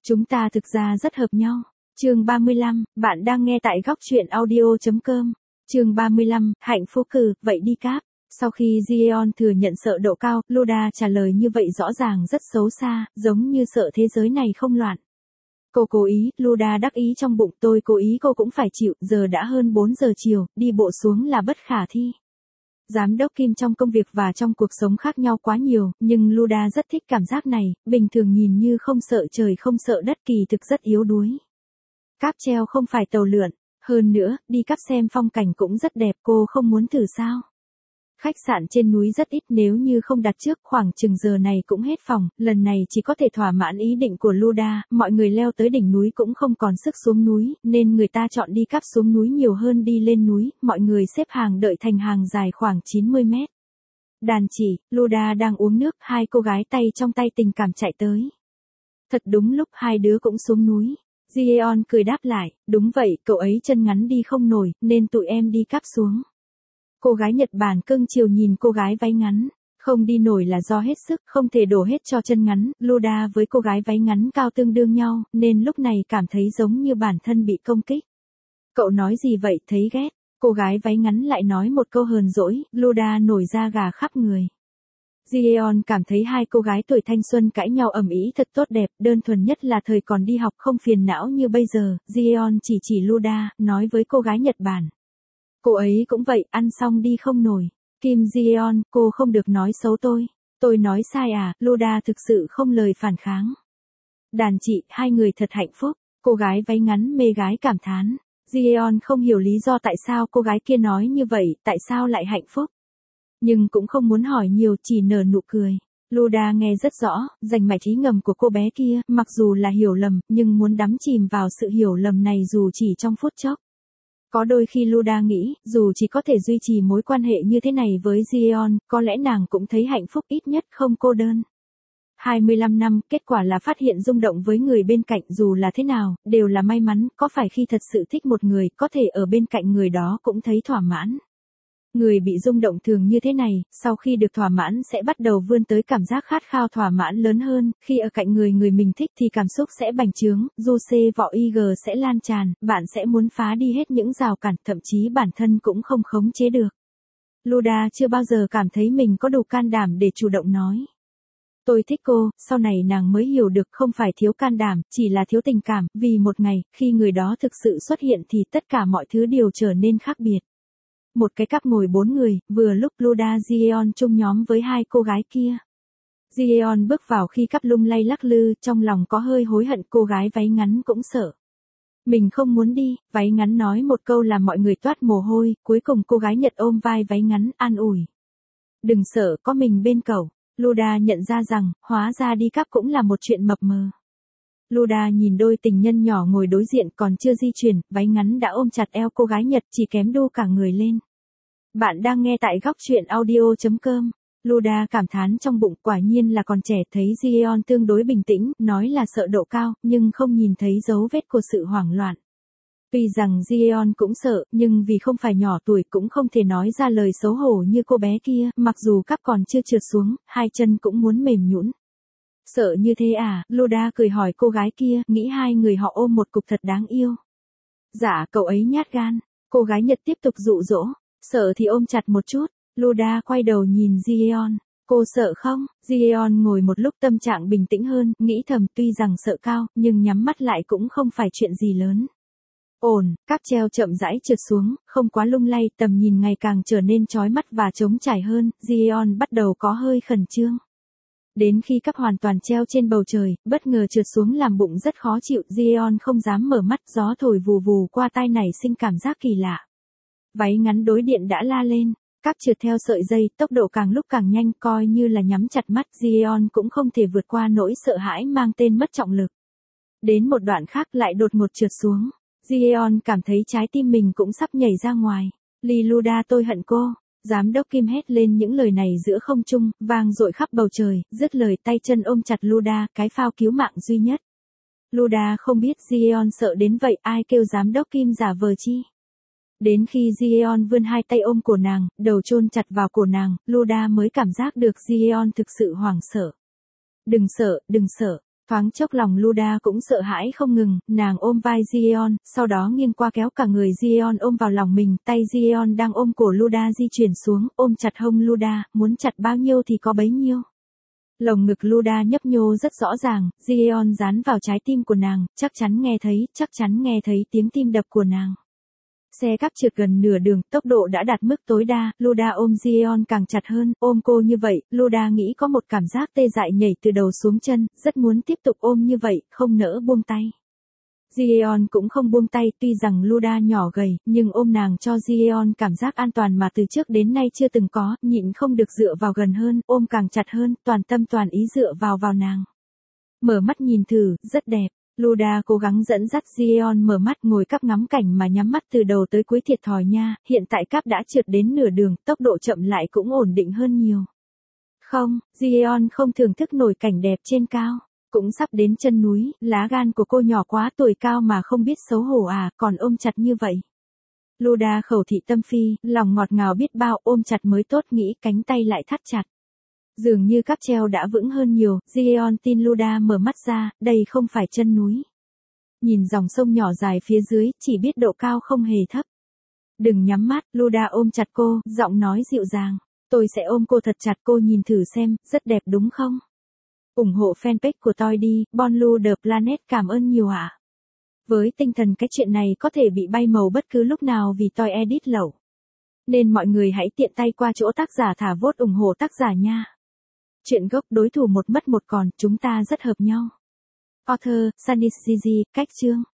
Chúng ta thực ra rất hợp nhau. Chương 35, bạn đang nghe tại góc truyện audio.com. Chương 35, hạnh phúc vậy đi Cap. Sau khi Jeon thừa nhận sợ độ cao, Luda trả lời như vậy rõ ràng rất xấu xa, giống như sợ thế giới này không loạn. Cô cố ý, Luda đắc ý trong bụng, tôi cố ý cô cũng phải chịu, giờ đã hơn 4 giờ chiều, đi bộ xuống là bất khả thi. Giám đốc Kim trong công việc và trong cuộc sống khác nhau quá nhiều, nhưng Luda rất thích cảm giác này, bình thường nhìn như không sợ trời không sợ đất, kỳ thực rất yếu đuối. Cáp treo không phải tàu lượn, hơn nữa, đi cáp xem phong cảnh cũng rất đẹp, cô không muốn thử sao? Khách sạn trên núi rất ít, nếu như không đặt trước khoảng chừng giờ này cũng hết phòng, lần này chỉ có thể thỏa mãn ý định của Luda, mọi người leo tới đỉnh núi cũng không còn sức xuống núi, nên người ta chọn đi cáp xuống núi nhiều hơn đi lên núi, mọi người xếp hàng đợi thành hàng dài khoảng 90 mét. Đàn chỉ, Luda đang uống nước, hai cô gái tay trong tay tình cảm chạy tới. Thật đúng lúc hai đứa cũng xuống núi. Jeon cười đáp lại, đúng vậy, cậu ấy chân ngắn đi không nổi, nên tụi em đi cáp xuống. Cô gái Nhật Bản cưng chiều nhìn cô gái váy ngắn, không đi nổi là do hết sức, không thể đổ hết cho chân ngắn, Luda với cô gái váy ngắn cao tương đương nhau, nên lúc này cảm thấy giống như bản thân bị công kích. Cậu nói gì vậy, thấy ghét, cô gái váy ngắn lại nói một câu hờn dỗi, Luda nổi da gà khắp người. Jeon cảm thấy hai cô gái tuổi thanh xuân cãi nhau ầm ĩ thật tốt đẹp, đơn thuần nhất là thời còn đi học không phiền não như bây giờ, Jeon chỉ Luda, nói với cô gái Nhật Bản. Cô ấy cũng vậy, ăn xong đi không nổi. Kim Jeon, cô không được nói xấu tôi. Tôi nói sai à, Luda thực sự không lời phản kháng. Đàn chị, hai người thật hạnh phúc. Cô gái váy ngắn mê gái cảm thán. Jeon không hiểu lý do tại sao cô gái kia nói như vậy, tại sao lại hạnh phúc. Nhưng cũng không muốn hỏi nhiều, chỉ nở nụ cười. Luda nghe rất rõ, rành mạch ý ngầm của cô bé kia, mặc dù là hiểu lầm, nhưng muốn đắm chìm vào sự hiểu lầm này dù chỉ trong phút chốc. Có đôi khi Luda nghĩ, dù chỉ có thể duy trì mối quan hệ như thế này với Jeon, có lẽ nàng cũng thấy hạnh phúc, ít nhất không cô đơn. 25 năm, kết quả là phát hiện rung động với người bên cạnh, dù là thế nào, đều là may mắn, có phải khi thật sự thích một người, có thể ở bên cạnh người đó cũng thấy thỏa mãn. Người bị rung động thường như thế này, sau khi được thỏa mãn sẽ bắt đầu vươn tới cảm giác khát khao thỏa mãn lớn hơn, khi ở cạnh người mình thích thì cảm xúc sẽ bành trướng, vỏ IG sẽ lan tràn, bạn sẽ muốn phá đi hết những rào cản, thậm chí bản thân cũng không khống chế được. Luda chưa bao giờ cảm thấy mình có đủ can đảm để chủ động nói. Tôi thích cô, sau này nàng mới hiểu được không phải thiếu can đảm, chỉ là thiếu tình cảm, vì một ngày, khi người đó thực sự xuất hiện thì tất cả mọi thứ đều trở nên khác biệt. Một cái cáp ngồi 4 người, vừa lúc Luda Jeon chung nhóm với hai cô gái kia. Jeon bước vào khi cáp lung lay lắc lư, trong lòng có hơi hối hận, cô gái váy ngắn cũng sợ. Mình không muốn đi, váy ngắn nói một câu làm mọi người toát mồ hôi, cuối cùng cô gái Nhật ôm vai váy ngắn, an ủi. Đừng sợ, có mình bên cậu. Luda nhận ra rằng, hóa ra đi cáp cũng là một chuyện mập mờ. Luda nhìn đôi tình nhân nhỏ ngồi đối diện còn chưa di chuyển, váy ngắn đã ôm chặt eo cô gái Nhật, chỉ kém đu cả người lên. Bạn đang nghe tại góc truyện audio.com. Luda cảm thán trong bụng, quả nhiên là còn trẻ, thấy Jeon tương đối bình tĩnh, nói là sợ độ cao, nhưng không nhìn thấy dấu vết của sự hoảng loạn. Tuy rằng Jeon cũng sợ, nhưng vì không phải nhỏ tuổi cũng không thể nói ra lời xấu hổ như cô bé kia, mặc dù cáp còn chưa trượt xuống, hai chân cũng muốn mềm nhũn. Sợ như thế à, Luda cười hỏi cô gái kia, nghĩ hai người họ ôm một cục thật đáng yêu. Dạ, cậu ấy nhát gan. Cô gái Nhật tiếp tục dụ dỗ, sợ thì ôm chặt một chút. Luda quay đầu nhìn Jeon, cô sợ không? Jeon ngồi một lúc tâm trạng bình tĩnh hơn, nghĩ thầm tuy rằng sợ cao, nhưng nhắm mắt lại cũng không phải chuyện gì lớn. Ổn, cáp treo chậm rãi trượt xuống, không quá lung lay, tầm nhìn ngày càng trở nên chói mắt và trống trải hơn, Jeon bắt đầu có hơi khẩn trương. Đến khi cáp hoàn toàn treo trên bầu trời, bất ngờ trượt xuống làm bụng rất khó chịu, Jeon không dám mở mắt, gió thổi vù vù qua tai nảy sinh cảm giác kỳ lạ. Váy ngắn đối điện đã la lên, cáp trượt theo sợi dây, tốc độ càng lúc càng nhanh, coi như là nhắm chặt mắt, Jeon cũng không thể vượt qua nỗi sợ hãi mang tên mất trọng lực. Đến một đoạn khác lại đột ngột trượt xuống, Jeon cảm thấy trái tim mình cũng sắp nhảy ra ngoài. Luda tôi hận cô. Giám đốc Kim hét lên những lời này giữa không trung, vang dội khắp bầu trời, dứt lời tay chân ôm chặt Luda, cái phao cứu mạng duy nhất. Luda không biết Jeon sợ đến vậy, ai kêu giám đốc Kim giả vờ chi. Đến khi Jeon vươn hai tay ôm cổ nàng, đầu chôn chặt vào cổ nàng, Luda mới cảm giác được Jeon thực sự hoảng sợ. Đừng sợ, đừng sợ. Thoáng chốc lòng Luda cũng sợ hãi không ngừng, nàng ôm vai Gideon, sau đó nghiêng qua kéo cả người Gideon ôm vào lòng mình, tay Gideon đang ôm cổ Luda di chuyển xuống, ôm chặt hông Luda, muốn chặt bao nhiêu thì có bấy nhiêu. Lồng ngực Luda nhấp nhô rất rõ ràng, Gideon dán vào trái tim của nàng, chắc chắn nghe thấy tiếng tim đập của nàng. Xe cắp trượt gần nửa đường, tốc độ đã đạt mức tối đa, Luda ôm Gideon càng chặt hơn, ôm cô như vậy, Luda nghĩ có một cảm giác tê dại nhảy từ đầu xuống chân, rất muốn tiếp tục ôm như vậy, không nỡ buông tay. Gideon cũng không buông tay, tuy rằng Luda nhỏ gầy, nhưng ôm nàng cho Gideon cảm giác an toàn mà từ trước đến nay chưa từng có, nhịn không được dựa vào gần hơn, ôm càng chặt hơn, toàn tâm toàn ý dựa vào nàng. Mở mắt nhìn thử, rất đẹp. Luda cố gắng dẫn dắt Gideon mở mắt ngồi cắp ngắm cảnh mà nhắm mắt từ đầu tới cuối thiệt thòi nha, hiện tại cắp đã trượt đến nửa đường, tốc độ chậm lại cũng ổn định hơn nhiều. Không, Gideon không thưởng thức nổi cảnh đẹp trên cao, cũng sắp đến chân núi, lá gan của cô nhỏ quá, tuổi cao mà không biết xấu hổ à, còn ôm chặt như vậy. Luda khẩu thị tâm phi, lòng ngọt ngào biết bao, ôm chặt mới tốt, nghĩ cánh tay lại thắt chặt. Dường như cáp treo đã vững hơn nhiều, Gideon tin Luda mở mắt ra, đây không phải chân núi. Nhìn dòng sông nhỏ dài phía dưới, chỉ biết độ cao không hề thấp. Đừng nhắm mắt, Luda ôm chặt cô, giọng nói dịu dàng. Tôi sẽ ôm cô thật chặt, cô nhìn thử xem, rất đẹp đúng không? Ủng hộ fanpage của tôi đi, Bonlu The Planet, cảm ơn nhiều ạ. Với tinh thần cái chuyện này có thể bị bay màu bất cứ lúc nào vì tôi edit lẩu. Nên mọi người hãy tiện tay qua chỗ tác giả thả vote ủng hộ tác giả nha. Chuyện gốc đối thủ một mất một còn, chúng ta rất hợp nhau. Author, Sunny Gigi, cách chương.